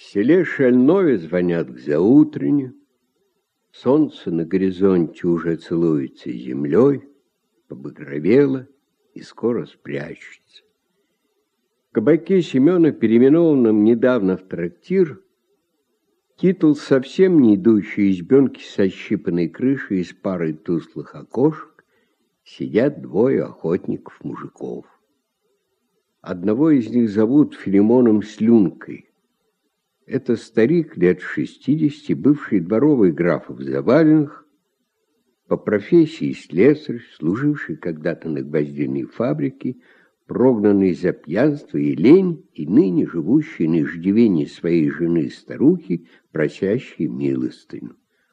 селе Шальное звонят к заутрене, солнце на горизонте уже целуется землей, побагровело и скоро спрячется. В кабаке Семена, переименованном недавно в трактир, титул совсем не идущей избенки с ощипанной крышей и с парой тусклых окошек, сидят двое охотников-мужиков. Одного из них зовут Филимоном Слюнкой. Это старик лет 60, бывший дворовый граф в Заваленных, по профессии слесарь, служивший когда-то на гвоздиной фабрике, прогнанный за пьянство и лень, и ныне живущий на иждивении своей жены старухи, просящей милостыню.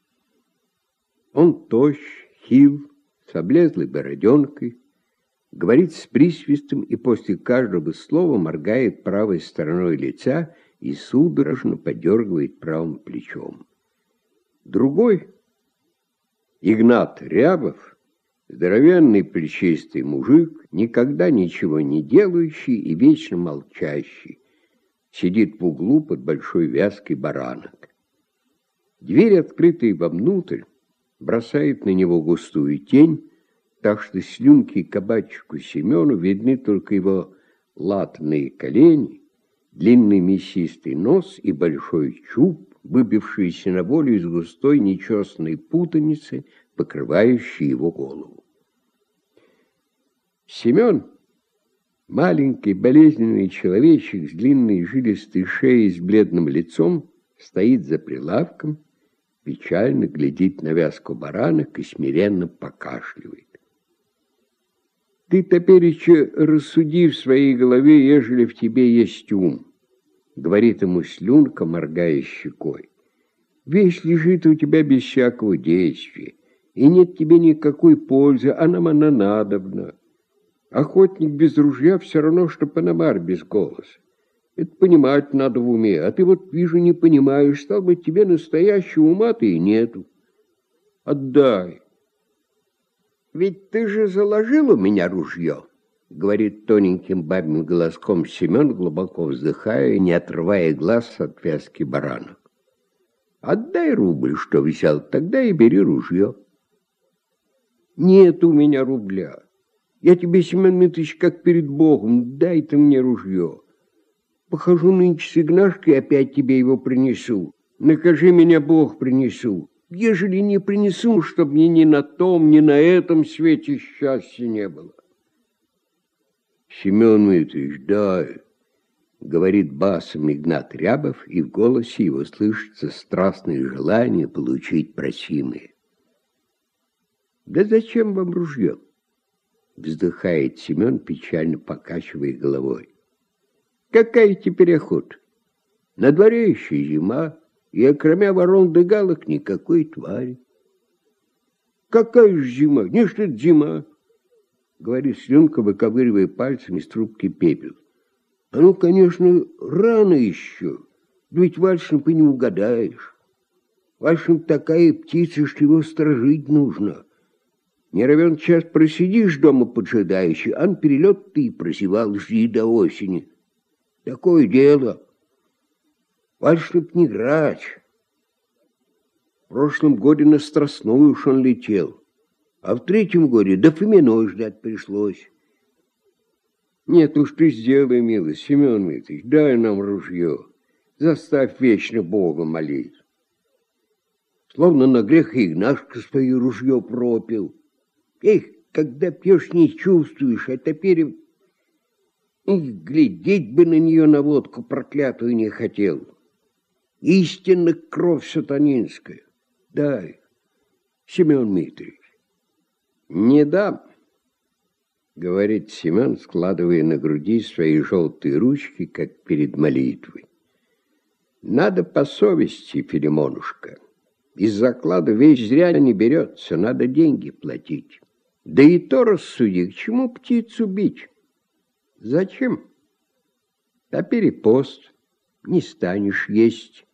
Он тощ, хил, с облезлой бороденкой, говорит с присвистом и после каждого слова моргает правой стороной лица и судорожно подергивает правым плечом. Другой, Игнат Рябов, здоровенный плечистый мужик, никогда ничего не делающий и вечно молчащий, сидит в углу под большой вязкой баранок. Дверь, открытая вовнутрь, бросает на него густую тень, так что Слюнке и кабачику Семену видны только его латные колени, длинный мясистый нос и большой чуб, выбившийся на волю из густой нечесанной путаницы, покрывающей его голову. Семен, маленький болезненный человечек с длинной жилистой шеей с бледным лицом, стоит за прилавком, печально глядит на вязку баранок и смиренно покашливает. Ты, топереча, рассуди в своей голове, ежели в тебе есть ум, говорит ему Слюнка, моргая щекой. Вещь лежит у тебя без всякого действия, и нет тебе никакой пользы, а нам она надобна. Охотник без ружья все равно, что пономарь без голоса. Это понимать надо в уме, а ты вот, вижу, не понимаешь, стал быть, тебе настоящего ума-то и нету. Отдай. Ведь ты же заложил у меня ружье, говорит тоненьким бабьим голоском Семен, глубоко вздыхая, не отрывая глаз от вязки баранок. Отдай рубль, что взял, тогда и бери ружье. Нет у меня рубля. Я тебе, Семен Дмитриевич, как перед Богом, дай ты мне ружье. Похожу нынче с Игнашкой, опять тебе его принесу. Накажи меня, Бог, принесу. Ежели не принесу, чтоб мне ни на том, ни на этом свете счастья не было. Семен Дмитриевич, дай, говорит басом Игнат Рябов, и в голосе его слышится страстное желание получить просимое. Да зачем вам ружье? Вздыхает Семен, печально покачивая головой. Какая теперь охота? На дворе еще зима, и кроме ворон да галок никакой твари. Какая же зима? Не что это зима, говорит Слюнка, выковыривая пальцами из трубки пепел. А ну, конечно, рано еще, ведь вальшем ты не угадаешь. Вальшем такая птица, что его сторожить нужно. Не равен час просидишь дома поджидающий, а на перелет ты прозевал, жди до осени. Такое дело. Вальшем не грач. В прошлом году на Страстную уж он летел, а в третьем году до Фоминой ждать пришлось. Нет уж ты сделай, милый, Семен Дмитриевич, дай нам ружье, заставь вечно Бога молить. Словно на грех Игнашка свое ружье пропил. Эх, когда пьешь, не чувствуешь, а теперь глядеть бы на нее, на водку проклятую, не хотел. Истинно кровь сатанинская. Дай, Семен Дмитриевич. Не дам, говорит Семен, складывая на груди свои желтые ручки, как перед молитвой. Надо по совести, Филимонушка. Из заклада вещь зря не берется, надо деньги платить. Да и то рассуди, к чему птицу бить? Зачем? А перепост не станешь есть.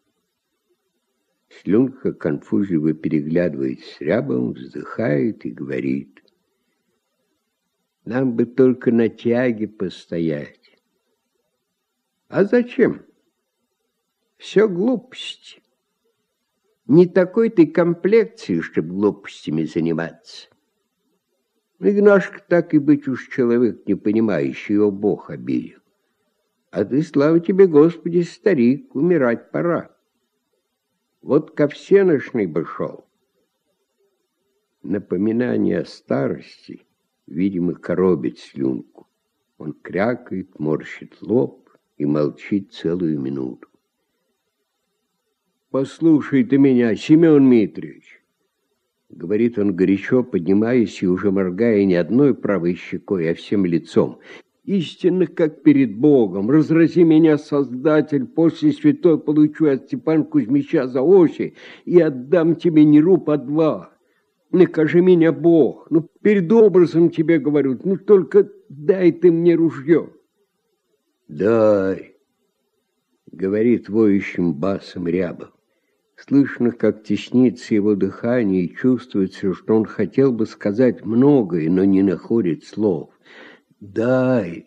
Слюнка конфузливо переглядывает с Рябовым, вздыхает и говорит. Нам бы только на тяге постоять. А зачем? Все глупости. Не такой ты комплекции, чтоб глупостями заниматься. Игнашка, так и быть уж человек, не понимающий, его Бог обидел. А ты, слава тебе, Господи, старик, умирать пора. Вот ко всеношной бы шел. Напоминание о старости, видимо, коробит слюнку. Он крякает, морщит лоб и молчит целую минуту. «Послушай ты меня, Семен Митрич!» Говорит он горячо, поднимаясь и уже моргая не одной правой щекой, а всем лицом. «Истинно, как перед Богом, разрази меня, Создатель, после святой получу от Степана Кузьмича за очи и отдам тебе не руб, а два. Накажи меня, Бог, ну, перед образом тебе говорю, ну, только дай ты мне ружье». «Дай», — говорит воющим басом Рябов. Слышно, как теснится его дыхание, и чувствуется, что он хотел бы сказать многое, но не находит слов. «Дай».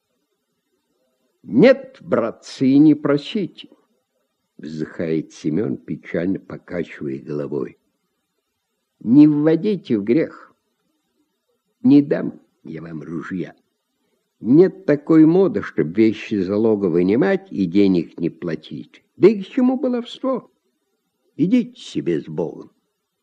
«Нет, братцы, и не просите», — вздыхает Семен, печально покачивая головой. «Не вводите в грех. Не дам я вам ружья. Нет такой моды, чтобы вещи залога вынимать и денег не платить. Да и к чему баловство? Идите себе с Богом».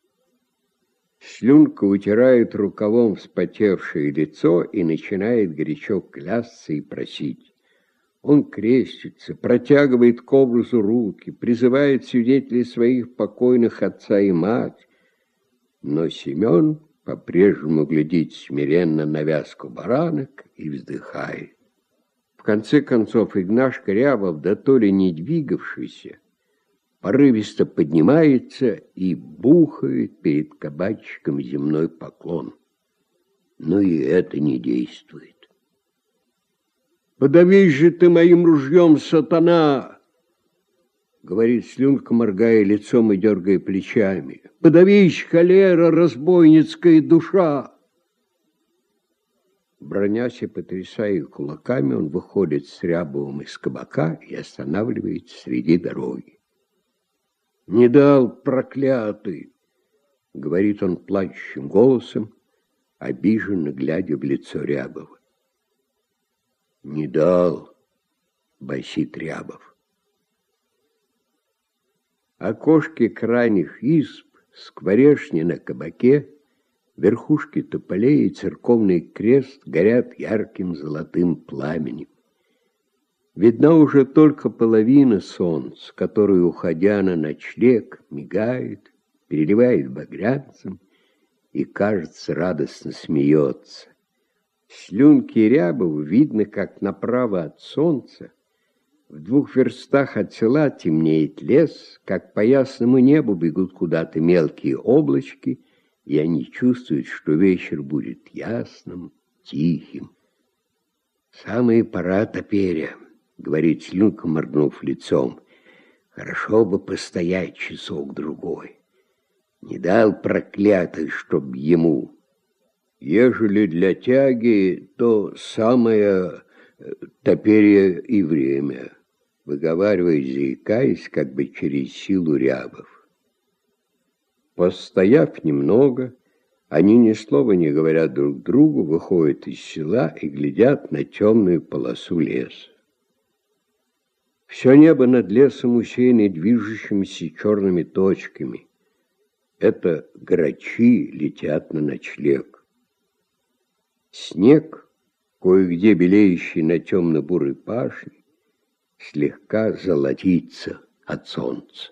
Слюнка утирает рукавом вспотевшее лицо и начинает горячо клясться и просить. Он крестится, протягивает к образу руки, призывает свидетелей своих покойных отца и мать. Но Семен по-прежнему глядит смиренно на вязку баранок и вздыхает. В конце концов Игнашка Рябов, да то ли не двигавшийся, порывисто поднимается и бухает перед кабачиком земной поклон. Но и это не действует. «Подавись же ты моим ружьем, сатана!» Говорит Слюнка, моргая лицом и дергая плечами. «Подавись, холера, разбойницкая душа!» Бронясь и потрясая кулаками, он выходит с Рябовым из кабака и останавливается среди дороги. «Не дал, проклятый!» — говорит он плачущим голосом, обиженно глядя в лицо Рябова. «Не дал», — басит Рябов. Окошки крайних изб, скворечни на кабаке, верхушки тополей и церковный крест горят ярким золотым пламенем. Видна уже только половина солнца, которое, уходя на ночлег, мигает, переливает багрянцем и, кажется, радостно смеется. Слюнки Рябову видно, как направо от солнца, в 2 верстах от села темнеет лес, как по ясному небу бегут куда-то мелкие облачки, и они чувствуют, что вечер будет ясным, тихим. «Самая пора, топеря», — говорит Слюнка, моргнув лицом. «Хорошо бы постоять часок-другой. Не дал проклятый, чтоб ему. Ежели для тяги, то самое топеря и время», — выговаривает, заикаясь, как бы через силу Рябов. Постояв немного, они ни слова не говорят друг другу, выходят из села и глядят на темную полосу леса. Все небо над лесом усеяно движущимися черными точками. Это грачи летят на ночлег. Снег, кое-где белеющий на темно-бурой пашне, слегка золотится от солнца.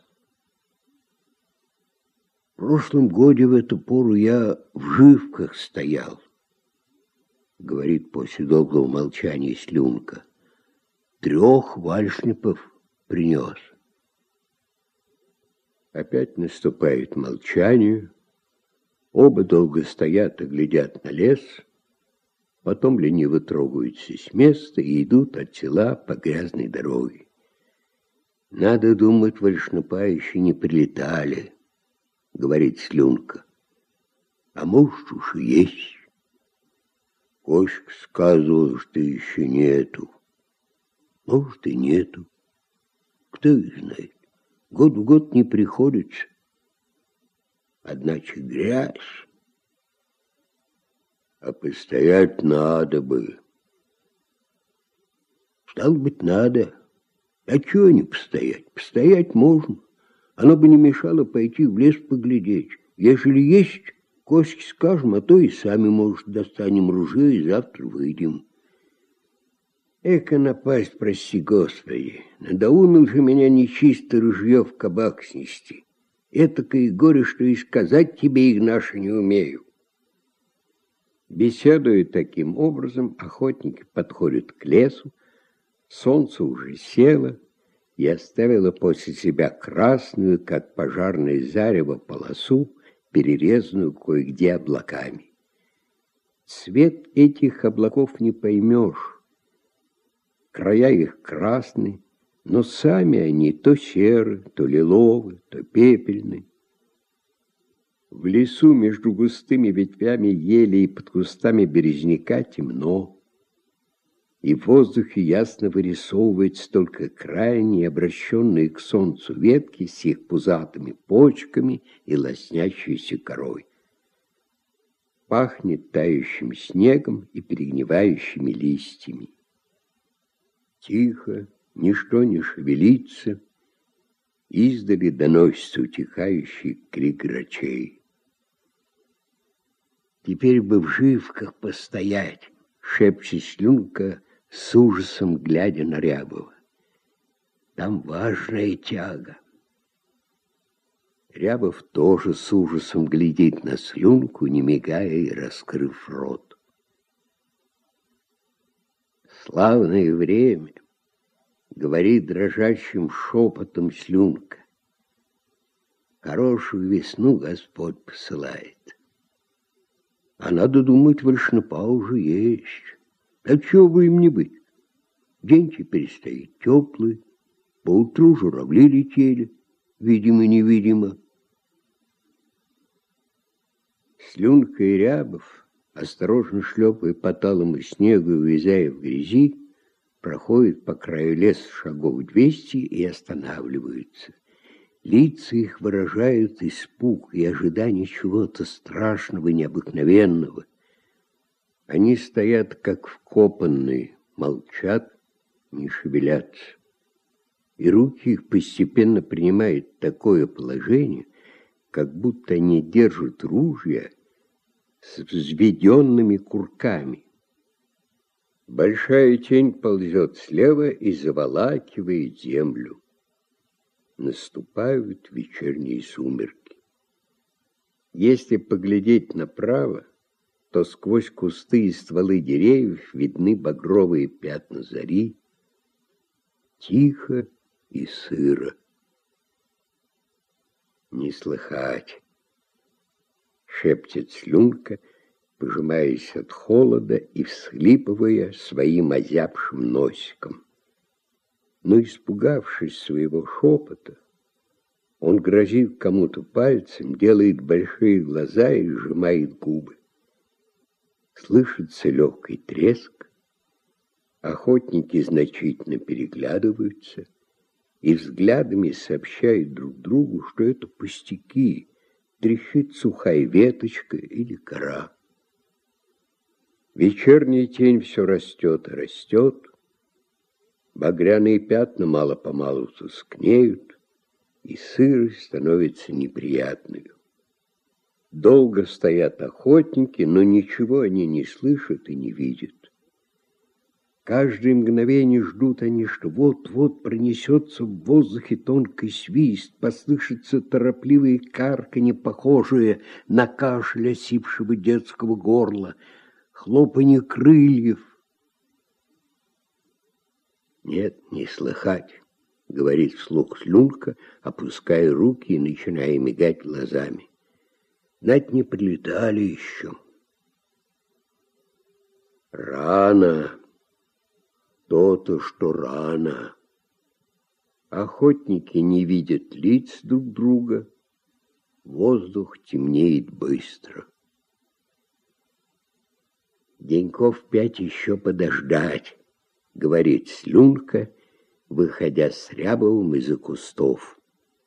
«В прошлом году в эту пору я в Живках стоял», — говорит после долгого молчания Слюнка. 3 вальшнепов принес. Опять наступает молчание. Оба долго стоят и глядят на лес, потом лениво трогаются с места и идут от села по грязной дороге. «Надо думать, вальшнепа еще не прилетали», — говорит Слюнка. «А может, уж и есть. Кошка сказывал, что еще нету. Может, и нету. Кто их знает? Год в год не приходится. Одначе грязь. А постоять надо бы. Стало быть, надо. А чего не постоять? Постоять можно. Оно бы не мешало пойти в лес поглядеть. Ежели есть, Коське скажем, а то и сами, может, достанем ружье и завтра выйдем. Эка напасть, прости Господи. Надоумил же меня нечисто ружье в кабак снести. Этакое горе, что и сказать тебе, Игнаша, не умею. Беседуя таким образом, охотники подходят к лесу. Солнце уже село и оставило после себя красную, как пожарное зарево, полосу, перерезанную кое-где облаками. Цвет этих облаков не поймешь. Края их красны, но сами они то серы, то лиловы, то пепельны. В лесу между густыми ветвями ели и под кустами березняка темно, и в воздухе ясно вырисовываются только крайние, обращенные к солнцу ветки с их пузатыми почками и лоснящейся корой. Пахнет тающим снегом и перегнивающими листьями. Тихо, ничто не шевелится, издали доносится утихающий крик грачей. «Теперь бы в живках постоять», — шепчет Слюнка, с ужасом глядя на Рябова. «Там важная тяга». Рябов тоже с ужасом глядит на Слюнку, не мигая и раскрыв рот. «Славное время», — говорит дрожащим шепотом Слюнка. «Хорошую весну Господь посылает. А надо думать, вольшнепа уже есть. А чего бы им не быть? День теперь стоит теплый, поутру журавли летели, видимо-невидимо». Слюнка и Рябов, осторожно шлепая по талому снегу и увязая в грязи, проходят по краю леса шагов 200 и останавливаются. Лица их выражают испуг и ожидание чего-то страшного и необыкновенного. Они стоят, как вкопанные, молчат, не шевелятся. И руки их постепенно принимают такое положение, как будто они держат ружья с взведенными курками. Большая тень ползет слева и заволакивает землю. Наступают вечерние сумерки. Если поглядеть направо, то сквозь кусты и стволы деревьев видны багровые пятна зари. Тихо и сыро. «Не слыхать», — шепчет Слюнка, пожимаясь от холода и всхлипывая своим озябшим носиком. Но, испугавшись своего шепота, он грозит кому-то пальцем, делает большие глаза и сжимает губы. Слышится легкий треск, охотники значительно переглядываются и взглядами сообщают друг другу, что это пустяки, трещит сухая веточка или кора. Вечерняя тень все растет и растет, багряные пятна мало-помалу тускнеют, и сырость становится неприятной. Долго стоят охотники, но ничего они не слышат и не видят. Каждое мгновение ждут они, что вот-вот пронесется в воздухе тонкий свист, послышится торопливое карканье, похожее на кашель осипшего детского горла, хлопанье крыльев. «Нет, не слыхать», — говорит вслух Слюнка, опуская руки и начиная мигать глазами. «Знать, не прилетали еще». «Рано. То-то, что рано». Охотники не видят лиц друг друга. Воздух темнеет быстро. «Деньков 5 еще подождать», — говорит Слюнка выходя с Рябовым из-за кустов.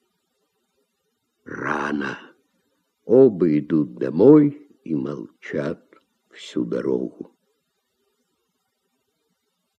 Рано. Оба идут домой и молчат всю дорогу.